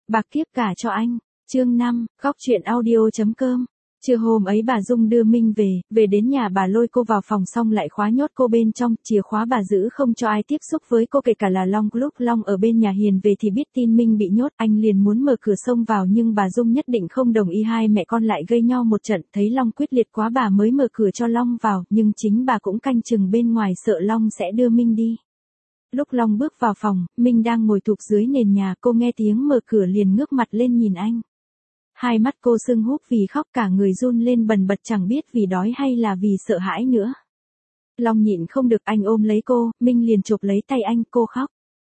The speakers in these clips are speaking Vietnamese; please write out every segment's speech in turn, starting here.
bạc kiếp cả cho anh. Chương 5, góc chuyện audio.com. Trưa hôm ấy bà Dung đưa Minh về đến nhà bà lôi cô vào phòng xong lại khóa nhốt cô bên trong, chìa khóa bà giữ không cho ai tiếp xúc với cô kể cả là Long. Lúc Long ở bên nhà Hiền về thì biết tin Minh bị nhốt, anh liền muốn mở cửa xông vào nhưng bà Dung nhất định không đồng ý, hai mẹ con lại gây nhau một trận, thấy Long quyết liệt quá bà mới mở cửa cho Long vào, nhưng chính bà cũng canh chừng bên ngoài sợ Long sẽ đưa Minh đi. Lúc Long bước vào phòng, Minh đang ngồi thụp dưới nền nhà, cô nghe tiếng mở cửa liền ngước mặt lên nhìn anh. Hai mắt cô sưng húp vì khóc, cả người run lên bần bật, chẳng biết vì đói hay là vì sợ hãi nữa. Long nhịn không được, anh ôm lấy cô, Minh liền chộp lấy tay anh, cô khóc.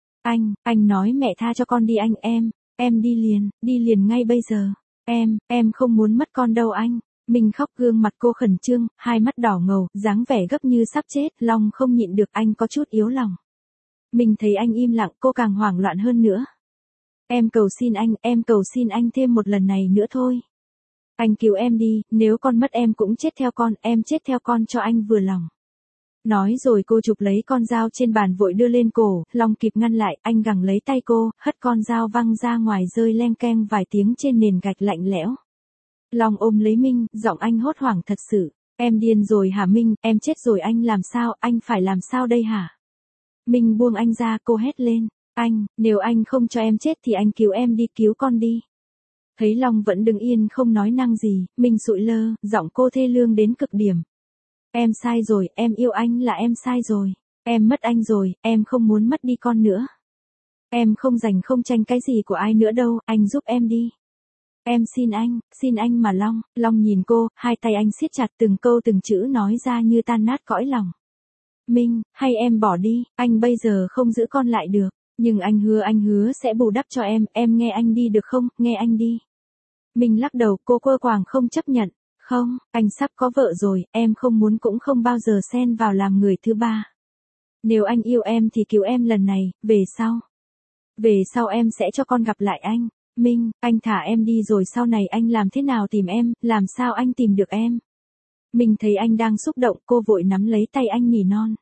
Anh nói mẹ tha cho con đi anh, em đi liền ngay bây giờ. Em không muốn mất con đâu anh. Minh khóc, gương mặt cô khẩn trương, hai mắt đỏ ngầu, dáng vẻ gấp như sắp chết. Long không nhịn được, anh có chút yếu lòng. Mình thấy anh im lặng, cô càng hoảng loạn hơn nữa. Em cầu xin anh thêm một lần này nữa thôi. Anh cứu em đi, nếu con mất em cũng chết theo con, em chết theo con cho anh vừa lòng. Nói rồi cô chụp lấy con dao trên bàn vội đưa lên cổ, Long kịp ngăn lại, anh gẳng lấy tay cô, hất con dao văng ra ngoài rơi leng keng vài tiếng trên nền gạch lạnh lẽo. Long ôm lấy Minh, giọng anh hốt hoảng thật sự. Em điên rồi hả Minh, em chết rồi anh làm sao, anh phải làm sao đây hả? Minh buông anh ra, cô hét lên. Nếu anh không cho em chết thì anh cứu em đi, cứu con đi. Thấy Long vẫn đứng yên không nói năng gì, Minh sụi lơ, giọng cô thê lương đến cực điểm. Em sai rồi, em yêu anh là em sai rồi. Em mất anh rồi, em không muốn mất đi con nữa. Em không giành không tranh cái gì của ai nữa đâu, anh giúp em đi. Em xin anh mà Long nhìn cô, hai tay anh siết chặt, từng câu từng chữ nói ra như tan nát cõi lòng. Minh, hay em bỏ đi, anh bây giờ không giữ con lại được. Nhưng anh hứa sẽ bù đắp cho em nghe anh đi được không, nghe anh đi. Minh lắc đầu, cô quơ quàng không chấp nhận. Không, anh sắp có vợ rồi, em không muốn cũng không bao giờ xen vào làm người thứ ba. Nếu anh yêu em thì cứu em lần này, về sau em sẽ cho con gặp lại anh. Minh, anh thả em đi rồi sau này anh làm thế nào tìm em, làm sao anh tìm được em. Minh thấy anh đang xúc động, cô vội nắm lấy tay anh nỉ non.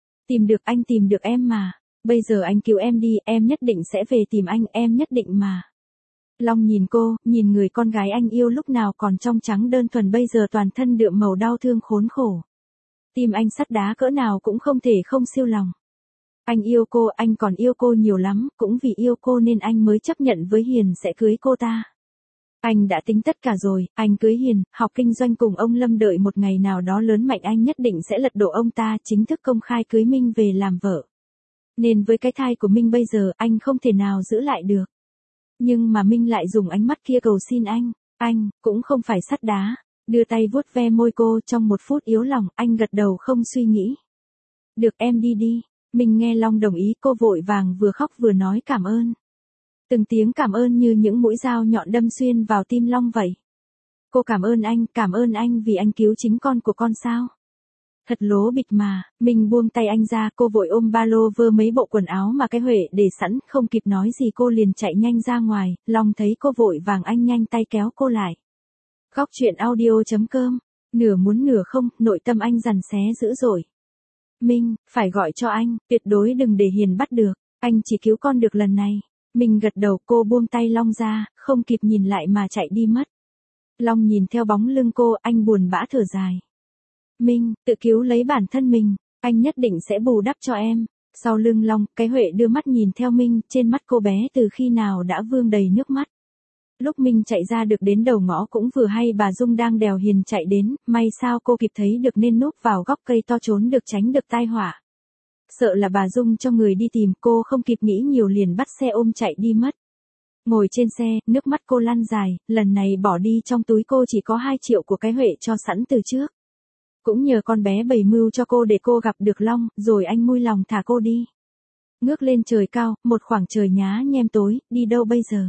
Anh tìm được em mà. Bây giờ anh cứu em đi, em nhất định sẽ về tìm anh, em nhất định mà. Long nhìn cô, nhìn người con gái anh yêu lúc nào còn trong trắng đơn thuần bây giờ toàn thân đượm màu đau thương khốn khổ. Tim anh sắt đá cỡ nào cũng không thể không siêu lòng. Anh yêu cô, anh còn yêu cô nhiều lắm, cũng vì yêu cô nên anh mới chấp nhận với Hiền sẽ cưới cô ta. Anh đã tính tất cả rồi, anh cưới Hiền, học kinh doanh cùng ông Lâm, đợi một ngày nào đó lớn mạnh anh nhất định sẽ lật đổ ông ta, chính thức công khai cưới Minh về làm vợ. Nên với cái thai của Minh bây giờ anh không thể nào giữ lại được. Nhưng mà Minh lại dùng ánh mắt kia cầu xin anh cũng không phải sắt đá, đưa tay vuốt ve môi cô, trong một phút yếu lòng, anh gật đầu không suy nghĩ. Được, em đi. Minh nghe Long đồng ý, cô vội vàng vừa khóc vừa nói cảm ơn. Từng tiếng cảm ơn như những mũi dao nhọn đâm xuyên vào tim Long vậy. Cô cảm ơn anh vì anh cứu chính con của con sao? Thật lố bịch mà. Minh buông tay anh ra, cô vội ôm ba lô vơ mấy bộ quần áo mà cái Huệ để sẵn, không kịp nói gì cô liền chạy nhanh ra ngoài. Long thấy cô vội vàng, anh nhanh tay kéo cô lại. Góc chuyện audio.com. Nửa muốn nửa không, nội tâm anh giằng xé dữ dội. Minh, phải gọi cho anh, tuyệt đối đừng để Hiền bắt được, anh chỉ cứu con được lần này. Minh gật đầu, cô buông tay Long ra, không kịp nhìn lại mà chạy đi mất. Long nhìn theo bóng lưng cô, anh buồn bã thở dài. Minh, tự cứu lấy bản thân mình, anh nhất định sẽ bù đắp cho em. Sau lưng Long, cái Huệ đưa mắt nhìn theo Minh, trên mắt cô bé từ khi nào đã vương đầy nước mắt. Lúc Minh chạy ra được đến đầu ngõ cũng vừa hay bà Dung đang đèo Hiền chạy đến, may sao cô kịp thấy được nên núp vào góc cây to trốn được tránh được tai họa. Sợ là bà Dung cho người đi tìm, cô không kịp nghĩ nhiều liền bắt xe ôm chạy đi mất. Ngồi trên xe, nước mắt cô lăn dài, lần này bỏ đi trong túi cô chỉ có 2 triệu của cái Huệ cho sẵn từ trước. Cũng nhờ con bé bày mưu cho cô để cô gặp được Long, rồi anh vui lòng thả cô đi. Ngước lên trời cao, một khoảng trời nhá nhem tối, đi đâu bây giờ?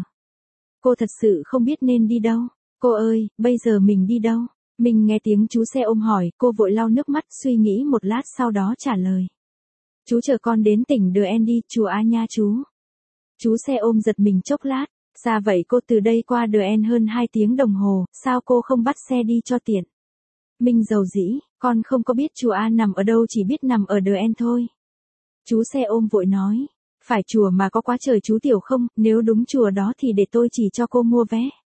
Cô thật sự không biết nên đi đâu. Cô ơi, bây giờ mình đi đâu? Mình nghe tiếng chú xe ôm hỏi, cô vội lau nước mắt, suy nghĩ một lát sau đó trả lời. Chú chờ con đến tỉnh DN đi, chùa A nha chú. Chú xe ôm giật mình chốc lát. Xa vậy cô, từ đây qua DN hơn 2 tiếng đồng hồ, sao cô không bắt xe đi cho tiện? Minh dầu dĩ, con không có biết chùa A nằm ở đâu, chỉ biết nằm ở DN thôi. Chú xe ôm vội nói. Phải chùa mà có quá trời chú tiểu không, nếu đúng chùa đó thì để tôi chỉ cho cô mua vé.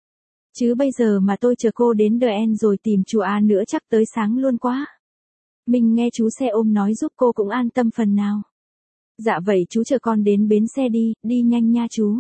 Chứ bây giờ mà tôi chờ cô đến The End rồi tìm chùa A nữa chắc tới sáng luôn quá. Mình nghe chú xe ôm nói giúp cô cũng an tâm phần nào. Dạ vậy chú chờ con đến bến xe đi, đi nhanh nha chú.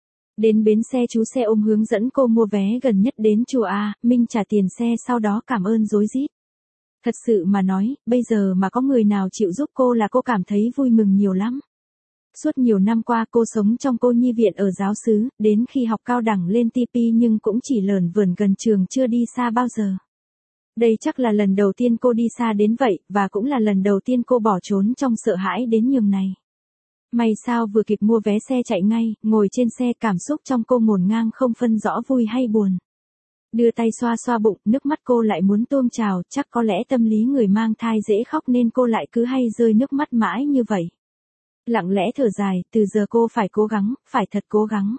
Đến bến xe chú xe ôm hướng dẫn cô mua vé gần nhất đến chùa A, Minh trả tiền xe sau đó cảm ơn rối rít. Thật sự mà nói, bây giờ mà có người nào chịu giúp cô là cô cảm thấy vui mừng nhiều lắm. Suốt nhiều năm qua cô sống trong cô nhi viện ở giáo xứ, đến khi học cao đẳng lên TP nhưng cũng chỉ lởn vởn gần trường chưa đi xa bao giờ. Đây chắc là lần đầu tiên cô đi xa đến vậy, và cũng là lần đầu tiên cô bỏ trốn trong sợ hãi đến nhường này. May sao vừa kịp mua vé xe chạy ngay, ngồi trên xe cảm xúc trong cô ngổn ngang không phân rõ vui hay buồn. Đưa tay xoa xoa bụng, nước mắt cô lại muốn tuôn trào, chắc có lẽ tâm lý người mang thai dễ khóc nên cô lại cứ hay rơi nước mắt mãi như vậy. Lặng lẽ thở dài, từ giờ cô phải cố gắng, phải thật cố gắng.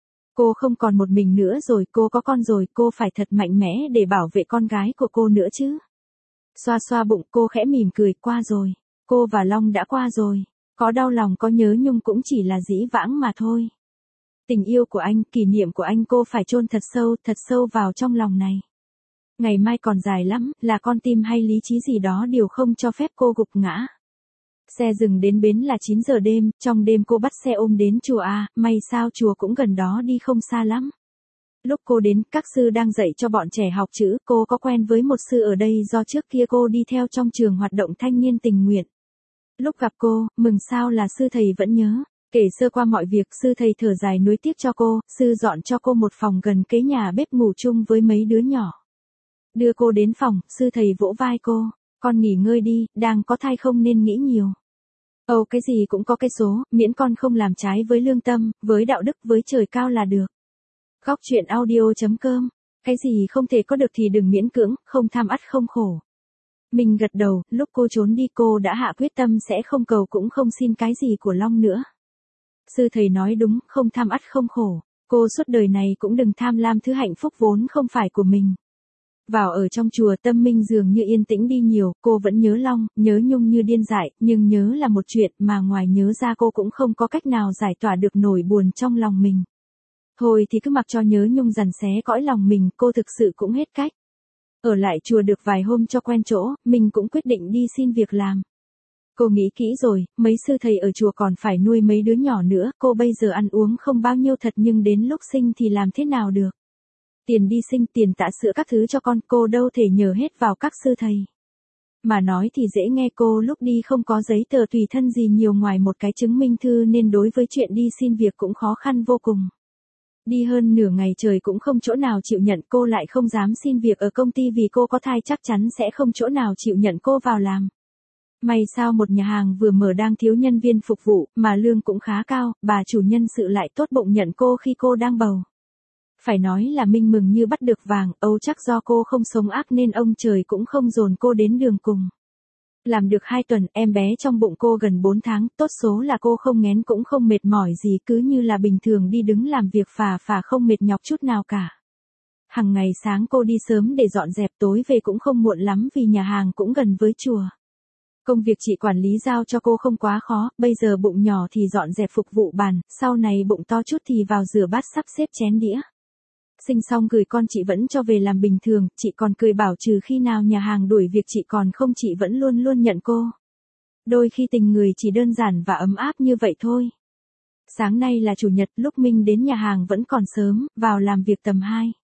Cô không còn một mình nữa rồi, cô có con rồi, cô phải thật mạnh mẽ để bảo vệ con gái của cô nữa chứ. Xoa xoa bụng cô khẽ mỉm cười, qua rồi. Cô và Long đã qua rồi. Có đau lòng có nhớ nhung cũng chỉ là dĩ vãng mà thôi. Tình yêu của anh, kỷ niệm của anh cô phải chôn thật sâu vào trong lòng này. Ngày mai còn dài lắm, là con tim hay lý trí gì đó điều không cho phép cô gục ngã. Xe dừng đến bến là 9 giờ đêm, trong đêm cô bắt xe ôm đến chùa A, may sao chùa cũng gần đó đi không xa lắm. Lúc cô đến, các sư đang dạy cho bọn trẻ học chữ, cô có quen với một sư ở đây do trước kia cô đi theo trong trường hoạt động thanh niên tình nguyện. Lúc gặp cô, mừng sao là sư thầy vẫn nhớ. Kể sơ qua mọi việc, sư thầy thở dài nuối tiếc cho cô, sư dọn cho cô một phòng gần kế nhà bếp ngủ chung với mấy đứa nhỏ. Đưa cô đến phòng, sư thầy vỗ vai cô, con nghỉ ngơi đi, đang có thai không nên nghĩ nhiều. Cái gì cũng có cái số, miễn con không làm trái với lương tâm, với đạo đức, với trời cao là được. Góc chuyện audio.com. Cái gì không thể có được thì đừng miễn cưỡng, không tham ắt không khổ. Mình gật đầu, lúc cô trốn đi cô đã hạ quyết tâm sẽ không cầu cũng không xin cái gì của Long nữa. Sư thầy nói đúng, không tham ắt không khổ. Cô suốt đời này cũng đừng tham lam thứ hạnh phúc vốn không phải của mình. Vào ở trong chùa tâm Minh dường như yên tĩnh đi nhiều, cô vẫn nhớ Long, nhớ nhung như điên dại, nhưng nhớ là một chuyện mà ngoài nhớ ra cô cũng không có cách nào giải tỏa được nỗi buồn trong lòng mình. Thôi thì cứ mặc cho nhớ nhung dằn xé cõi lòng mình, cô thực sự cũng hết cách. Ở lại chùa được vài hôm cho quen chỗ, mình cũng quyết định đi xin việc làm. Cô nghĩ kỹ rồi, mấy sư thầy ở chùa còn phải nuôi mấy đứa nhỏ nữa, cô bây giờ ăn uống không bao nhiêu thật nhưng đến lúc sinh thì làm thế nào được. Tiền đi sinh, tiền tã sữa các thứ cho con, cô đâu thể nhờ hết vào các sư thầy. Mà nói thì dễ nghe, cô lúc đi không có giấy tờ tùy thân gì nhiều ngoài một cái chứng minh thư nên đối với chuyện đi xin việc cũng khó khăn vô cùng. Đi hơn nửa ngày trời cũng không chỗ nào chịu nhận, cô lại không dám xin việc ở công ty vì cô có thai chắc chắn sẽ không chỗ nào chịu nhận cô vào làm. May sao một nhà hàng vừa mở đang thiếu nhân viên phục vụ, mà lương cũng khá cao, bà chủ nhân sự lại tốt bụng nhận cô khi cô đang bầu. Phải nói là Minh mừng như bắt được vàng, chắc do cô không sống ác nên ông trời cũng không dồn cô đến đường cùng. Làm được 2 tuần, em bé trong bụng cô gần 4 tháng, tốt số là cô không nghén cũng không mệt mỏi gì, cứ như là bình thường đi đứng làm việc phà không mệt nhọc chút nào cả. Hằng ngày sáng cô đi sớm để dọn dẹp, tối về cũng không muộn lắm vì nhà hàng cũng gần với chùa. Công việc chị quản lý giao cho cô không quá khó, bây giờ bụng nhỏ thì dọn dẹp phục vụ bàn, sau này bụng to chút thì vào rửa bát sắp xếp chén đĩa. Sinh xong gửi con chị vẫn cho về làm bình thường, chị còn cười bảo trừ khi nào nhà hàng đuổi việc chị còn không chị vẫn luôn luôn nhận cô. Đôi khi tình người chỉ đơn giản và ấm áp như vậy thôi. Sáng nay là chủ nhật, lúc Minh đến nhà hàng vẫn còn sớm, vào làm việc tầm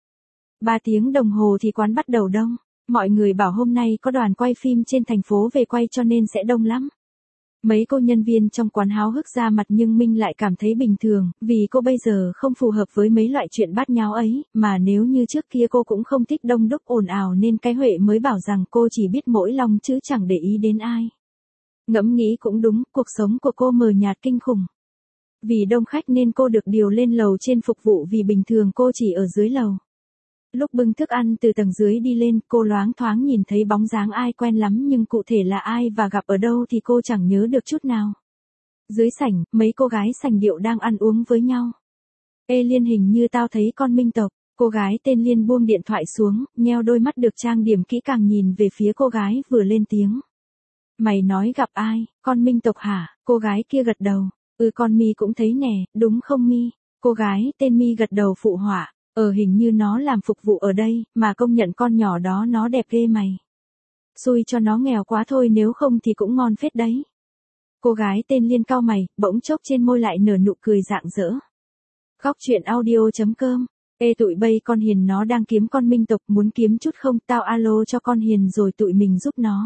2-3 tiếng đồng hồ thì quán bắt đầu đông. Mọi người bảo hôm nay có đoàn quay phim trên thành phố về quay cho nên sẽ đông lắm. Mấy cô nhân viên trong quán háo hức ra mặt nhưng Minh lại cảm thấy bình thường, vì cô bây giờ không phù hợp với mấy loại chuyện bát nháo ấy, mà nếu như trước kia cô cũng không thích đông đúc ồn ào nên cái Huệ mới bảo rằng cô chỉ biết mỗi lòng chứ chẳng để ý đến ai. Ngẫm nghĩ cũng đúng, cuộc sống của cô mờ nhạt kinh khủng. Vì đông khách nên cô được điều lên lầu trên phục vụ vì bình thường cô chỉ ở dưới lầu. Lúc bưng thức ăn từ tầng dưới đi lên, cô loáng thoáng nhìn thấy bóng dáng ai quen lắm nhưng cụ thể là ai và gặp ở đâu thì cô chẳng nhớ được chút nào. Dưới sảnh, mấy cô gái sành điệu đang ăn uống với nhau. Ê Liên, hình như tao thấy con Minh Tộc. Cô gái tên Liên buông điện thoại xuống, nheo đôi mắt được trang điểm kỹ càng nhìn về phía cô gái vừa lên tiếng. Mày nói gặp ai, con Minh Tộc hả? Cô gái kia gật đầu. Con Mi cũng thấy nè, đúng không Mi? Cô gái tên Mi gật đầu phụ họa, hình như nó làm phục vụ ở đây, mà công nhận con nhỏ đó nó đẹp ghê mày. Xui cho nó nghèo quá thôi, nếu không thì cũng ngon phết đấy. Cô gái tên Liên cau mày, bỗng chốc trên môi lại nở nụ cười rạng rỡ. Góc chuyện audio.com. Ê tụi bay, con Hiền nó đang kiếm con Minh tộc, muốn kiếm chút không, tao alo cho con Hiền rồi tụi mình giúp nó.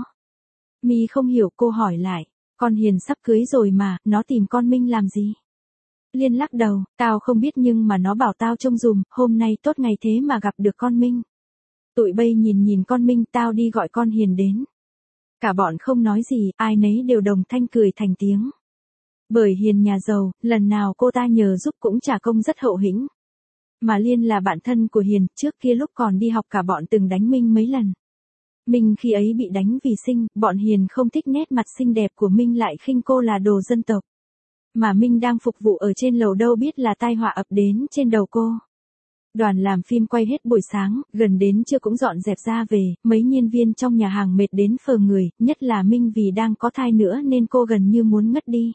Mi không hiểu, cô hỏi lại, con Hiền sắp cưới rồi mà, nó tìm con Minh làm gì? Liên lắc đầu, tao không biết nhưng mà nó bảo tao trông dùm, hôm nay tốt ngày thế mà gặp được con Minh. Tụi bay nhìn con Minh, tao đi gọi con Hiền đến. Cả bọn không nói gì, ai nấy đều đồng thanh cười thành tiếng. Bởi Hiền nhà giàu, lần nào cô ta nhờ giúp cũng trả công rất hậu hĩnh. Mà Liên là bạn thân của Hiền, trước kia lúc còn đi học cả bọn từng đánh Minh mấy lần. Minh khi ấy bị đánh vì xinh, bọn Hiền không thích nét mặt xinh đẹp của Minh, lại khinh cô là đồ dân tộc. Mà Minh đang phục vụ ở trên lầu đâu biết là tai họa ập đến trên đầu cô. Đoàn làm phim quay hết buổi sáng, gần đến trưa cũng dọn dẹp ra về, mấy nhân viên trong nhà hàng mệt đến phờ người, nhất là Minh vì đang có thai nữa nên cô gần như muốn ngất đi.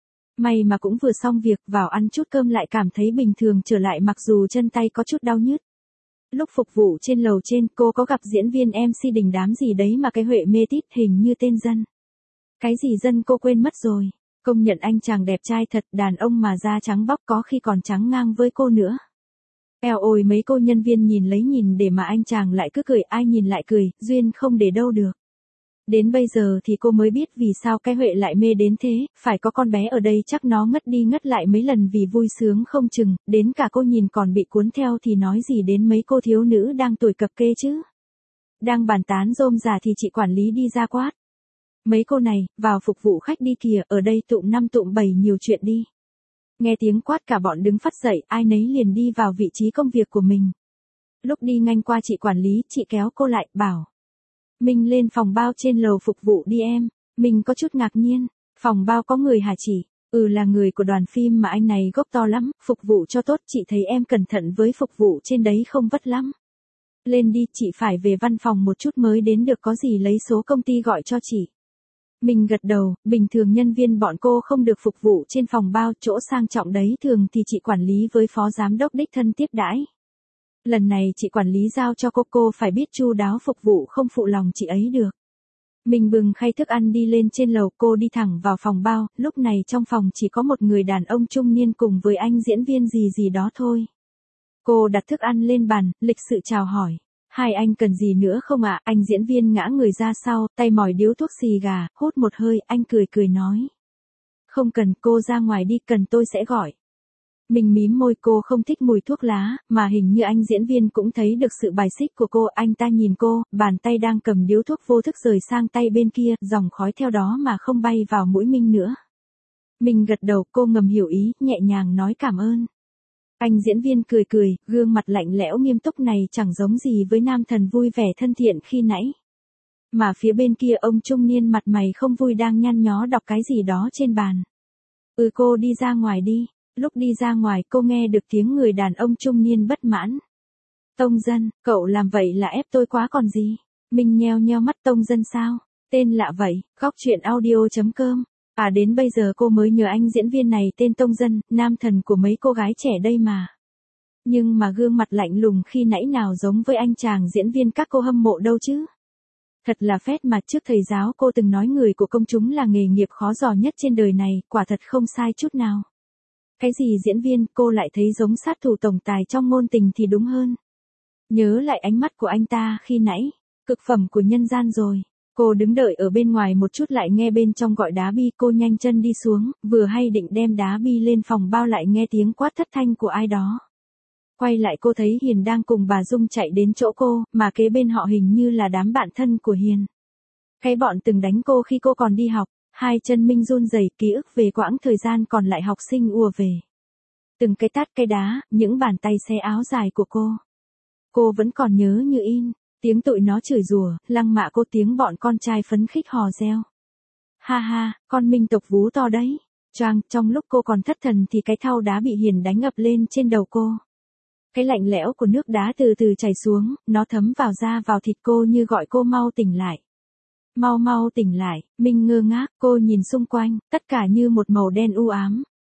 May mà cũng vừa xong việc, vào ăn chút cơm lại cảm thấy bình thường trở lại mặc dù chân tay có chút đau nhức. Lúc phục vụ trên lầu trên, cô có gặp diễn viên MC đình đám gì đấy mà cái Huệ mê tít, hình như tên Dân. Cái gì Dân cô quên mất rồi. Công nhận anh chàng đẹp trai thật, đàn ông mà da trắng bóc có khi còn trắng ngang với cô nữa. Eo ôi, mấy cô nhân viên nhìn lấy nhìn để mà anh chàng lại cứ cười, ai nhìn lại cười, duyên không để đâu được. Đến bây giờ thì cô mới biết vì sao cái Huệ lại mê đến thế, phải có con bé ở đây chắc nó ngất đi ngất lại mấy lần vì vui sướng không chừng, đến cả cô nhìn còn bị cuốn theo thì nói gì đến mấy cô thiếu nữ đang tuổi cập kê chứ. Đang bàn tán rôm rả thì chị quản lý đi ra quát. Mấy cô này, vào phục vụ khách đi kìa, ở đây tụm năm tụm bảy nhiều chuyện đi. Nghe tiếng quát cả bọn đứng phắt dậy, ai nấy liền đi vào vị trí công việc của mình. Lúc đi ngang qua chị quản lý, chị kéo cô lại, bảo. Mình lên phòng bao trên lầu phục vụ đi em. Mình có chút ngạc nhiên, phòng bao có người hả chị? Là người của đoàn phim mà anh này gốc to lắm, phục vụ cho tốt, chị thấy em cẩn thận với phục vụ trên đấy không vất lắm. Lên đi, chị phải về văn phòng một chút mới đến được, có gì lấy số công ty gọi cho chị. Mình gật đầu, bình thường nhân viên bọn cô không được phục vụ trên phòng bao, chỗ sang trọng đấy thường thì chị quản lý với phó giám đốc đích thân tiếp đãi. Lần này chị quản lý giao cho cô phải biết chu đáo phục vụ, không phụ lòng chị ấy được. Mình bừng khay thức ăn đi lên trên lầu, cô đi thẳng vào phòng bao, lúc này trong phòng chỉ có một người đàn ông trung niên cùng với anh diễn viên gì đó thôi. Cô đặt thức ăn lên bàn, lịch sự chào hỏi. Hai anh cần gì nữa không ạ? Anh diễn viên ngã người ra sau, tay mỏi điếu thuốc xì gà, hút một hơi, anh cười nói. Không cần, cô ra ngoài đi, cần tôi sẽ gọi. Mình mím môi, cô không thích mùi thuốc lá, mà hình như anh diễn viên cũng thấy được sự bài xích của cô, anh ta nhìn cô, bàn tay đang cầm điếu thuốc vô thức rời sang tay bên kia, dòng khói theo đó mà không bay vào mũi Minh nữa. Mình gật đầu, cô ngầm hiểu ý, nhẹ nhàng nói cảm ơn. Anh diễn viên cười, gương mặt lạnh lẽo nghiêm túc này chẳng giống gì với nam thần vui vẻ thân thiện khi nãy. Mà phía bên kia ông trung niên mặt mày không vui đang nhăn nhó đọc cái gì đó trên bàn. Cô đi ra ngoài đi. Lúc đi ra ngoài cô nghe được tiếng người đàn ông trung niên bất mãn. Tông Dân, cậu làm vậy là ép tôi quá còn gì. Mình nheo mắt, Tông Dân sao? Tên lạ vậy. Góc chuyện audio.com. Đến bây giờ cô mới nhớ anh diễn viên này tên Tông Dân, nam thần của mấy cô gái trẻ đây mà. Nhưng mà gương mặt lạnh lùng khi nãy nào giống với anh chàng diễn viên các cô hâm mộ đâu chứ. Thật là phét mà, trước thầy giáo cô từng nói người của công chúng là nghề nghiệp khó dò nhất trên đời này, quả thật không sai chút nào. Cái gì diễn viên, cô lại thấy giống sát thủ tổng tài trong ngôn tình thì đúng hơn. Nhớ lại ánh mắt của anh ta khi nãy, cực phẩm của nhân gian rồi. Cô đứng đợi ở bên ngoài một chút lại nghe bên trong gọi đá bi, cô nhanh chân đi xuống, vừa hay định đem đá bi lên phòng bao lại nghe tiếng quát thất thanh của ai đó. Quay lại cô thấy Hiền đang cùng bà Dung chạy đến chỗ cô, mà kế bên họ hình như là đám bạn thân của Hiền. Cái bọn từng đánh cô khi cô còn đi học. Hai chân Minh run rẩy, ký ức về quãng thời gian còn lại học sinh ùa về. Từng cái tát cái đá, những bàn tay xé áo dài của cô. Cô vẫn còn nhớ như in, tiếng tụi nó chửi rủa, lăng mạ cô, tiếng bọn con trai phấn khích hò reo. Ha ha, con Minh tộc vú to đấy. Choang, trong lúc cô còn thất thần thì cái thau đá bị Hiền đánh ập lên trên đầu cô. Cái lạnh lẽo của nước đá từ từ chảy xuống, nó thấm vào da vào thịt cô như gọi cô mau tỉnh lại. Mau tỉnh lại, Minh ngơ ngác, cô nhìn xung quanh, tất cả như một màu đen u ám.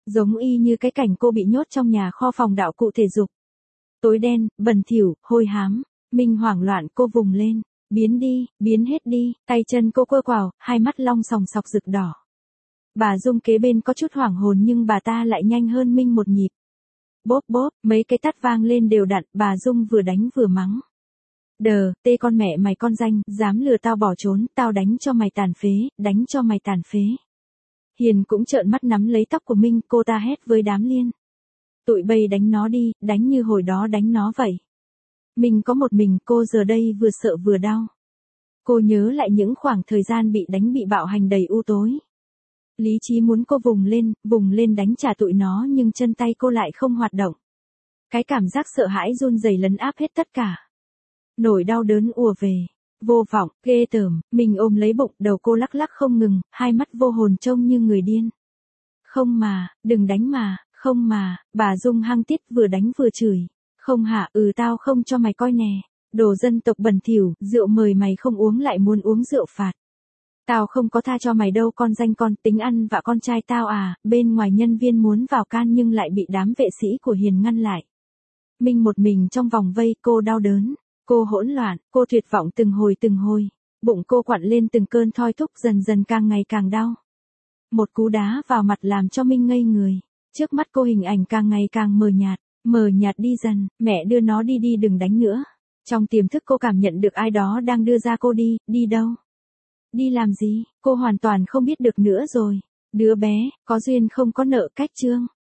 Giống y như cái cảnh cô bị nhốt trong nhà kho phòng đạo cụ thể dục. Tối đen, bẩn thỉu, hôi hám. Minh hoảng loạn cô vùng lên. Biến đi, biến hết đi, tay chân cô quơ quào, hai mắt long sòng sọc rực đỏ. Bà Dung kế bên có chút hoảng hồn nhưng bà ta lại nhanh hơn Minh một nhịp. Bốp bốp, mấy cái tát vang lên đều đặn, bà Dung vừa đánh vừa mắng. Đờ, tê con mẹ mày con danh, dám lừa tao bỏ trốn, tao đánh cho mày tàn phế, đánh cho mày tàn phế. Hiền cũng trợn mắt nắm lấy tóc của Minh, cô ta hét với đám Liên. Tụi bay đánh nó đi, đánh như hồi đó đánh nó vậy. Mình có một mình, cô giờ đây vừa sợ vừa đau. Cô nhớ lại những khoảng thời gian bị đánh bị bạo hành đầy u tối. Lý trí muốn cô vùng lên đánh trả tụi nó nhưng chân tay cô lại không hoạt động. Cái cảm giác sợ hãi run rẩy lấn áp hết tất cả. Nỗi đau đớn ùa về. Vô vọng, ghê tởm, mình ôm lấy bụng, đầu cô lắc lắc không ngừng, hai mắt vô hồn trông như người điên. Không mà, đừng đánh mà, không mà, bà Dung hăng tiết vừa đánh vừa chửi. Không hả, tao không cho mày coi nè. Đồ dân tộc bẩn thỉu, rượu mời mày không uống lại muốn uống rượu phạt. Tao không có tha cho mày đâu con danh con, tính ăn vạ con trai tao à, bên ngoài nhân viên muốn vào can nhưng lại bị đám vệ sĩ của Hiền ngăn lại. Minh một mình trong vòng vây, cô đau đớn, cô hỗn loạn, cô tuyệt vọng từng hồi. Bụng cô quặn lên từng cơn thoi thúc dần dần càng ngày càng đau. Một cú đá vào mặt làm cho Minh ngây người. Trước mắt cô hình ảnh càng ngày càng mờ nhạt đi dần, mẹ đưa nó đi đừng đánh nữa. Trong tiềm thức cô cảm nhận được ai đó đang đưa ra cô đi đâu? Đi làm gì? Cô hoàn toàn không biết được nữa rồi. Đứa bé, có duyên không có nợ cách chương.